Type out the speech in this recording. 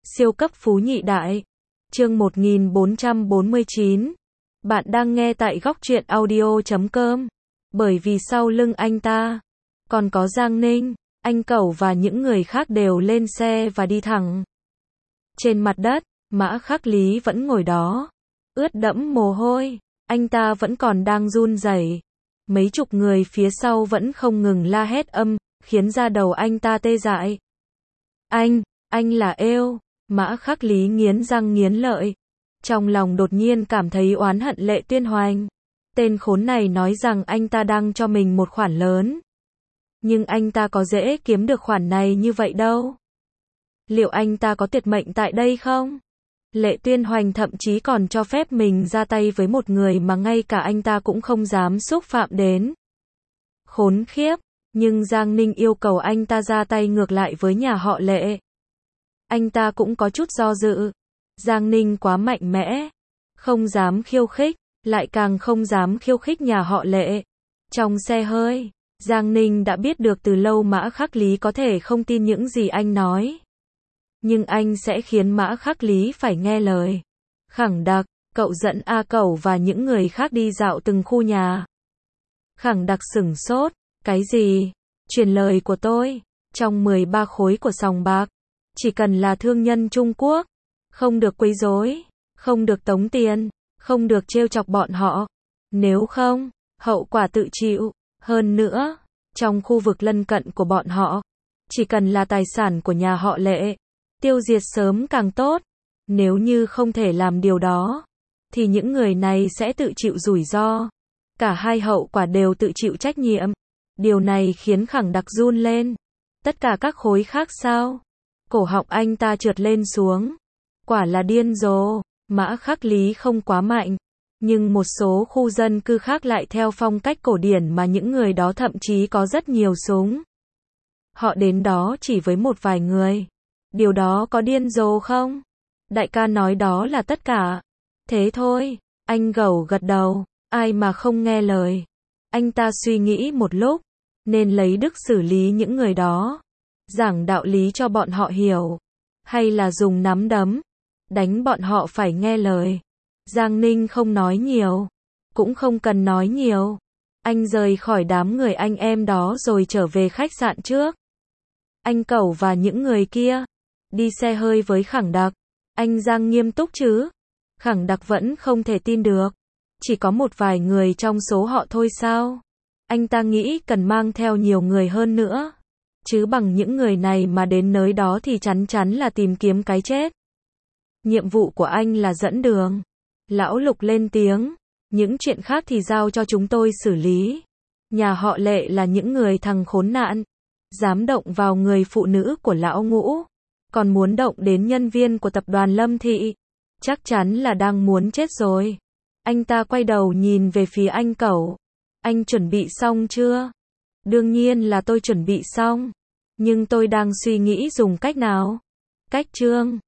Siêu cấp phú nhị đại. Chương 1449. Bạn đang nghe tại góc truyện audio.com. Bởi vì sau lưng anh ta còn có Giang Ninh, anh Cẩu và những người khác đều lên xe và đi thẳng. Trên mặt đất, Mã Khắc Lý vẫn ngồi đó, ướt đẫm mồ hôi, anh ta vẫn còn đang run rẩy. Mấy chục người phía sau vẫn không ngừng la hét khiến da đầu anh ta tê dại. Anh là êu. Mã Khắc Lý nghiến răng nghiến lợi. Trong lòng đột nhiên cảm thấy oán hận Lệ Tuyên Hoành. Tên khốn này nói rằng anh ta đang cho mình một khoản lớn. Nhưng anh ta có dễ kiếm được khoản này như vậy đâu. Liệu anh ta có tuyệt mệnh tại đây không? Lệ Tuyên Hoành thậm chí còn cho phép mình ra tay với một người mà ngay cả anh ta cũng không dám xúc phạm đến. Khốn khiếp, nhưng Giang Ninh yêu cầu anh ta ra tay ngược lại với nhà họ Lệ. Anh ta cũng có chút do dự. Giang Ninh quá mạnh mẽ, không dám khiêu khích, lại càng không dám khiêu khích nhà họ Lệ. Trong xe hơi, Giang Ninh đã biết được từ lâu Mã Khắc Lý có thể không tin những gì anh nói. Nhưng anh sẽ khiến Mã Khắc Lý phải nghe lời. Khẳng Đặc, cậu dẫn A Cẩu và những người khác đi dạo từng khu nhà. Khẳng Đặc sửng sốt, cái gì? Truyền lời của tôi, trong 13 khối của sòng bạc, chỉ cần là thương nhân Trung Quốc, không được quấy rối, không được tống tiền, không được trêu chọc bọn họ. Nếu không, hậu quả tự chịu. Hơn nữa, trong khu vực lân cận của bọn họ, chỉ cần là tài sản của nhà họ Lệ, tiêu diệt sớm càng tốt. Nếu như không thể làm điều đó, thì những người này sẽ tự chịu rủi ro. Cả hai hậu quả đều tự chịu trách nhiệm. Điều này khiến Khẳng Đặc run lên. Tất cả các khối khác sao? Cổ họng anh ta trượt lên xuống. Quả là điên rồ. Mã Khắc Lý không quá mạnh, nhưng một số khu dân cư khác lại theo phong cách cổ điển mà những người đó thậm chí có rất nhiều súng. Họ đến đó chỉ với một vài người. Điều đó có điên rồ không? Đại ca nói đó là tất cả. Thế thôi, anh Gẩu gật đầu, ai mà không nghe lời. Anh ta suy nghĩ một lúc, nên lấy đức xử lý những người đó, giảng đạo lý cho bọn họ hiểu, hay là dùng nắm đấm, đánh bọn họ phải nghe lời. Giang Ninh không nói nhiều, cũng không cần nói nhiều. Anh rời khỏi đám người anh em đó rồi trở về khách sạn trước. Anh Cẩu và những người kia đi xe hơi với Khẳng Đặc. Anh Giang nghiêm túc chứ? Khẳng Đặc vẫn không thể tin được. Chỉ có một vài người trong số họ thôi sao? Anh ta nghĩ cần mang theo nhiều người hơn nữa. Chứ bằng những người này mà đến nơi đó thì chắn chắn là tìm kiếm cái chết. Nhiệm vụ của anh là dẫn đường. Lão Lục lên tiếng. Những chuyện khác thì giao cho chúng tôi xử lý. Nhà họ Lệ là những người thằng khốn nạn. Dám động vào người phụ nữ của lão Ngũ. Còn muốn động đến nhân viên của tập đoàn Lâm Thị. Chắc chắn là đang muốn chết rồi. Anh ta quay đầu nhìn về phía anh Cẩu. Anh chuẩn bị xong chưa? Đương nhiên là tôi chuẩn bị xong. Nhưng tôi đang suy nghĩ dùng cách nào. Cách Trương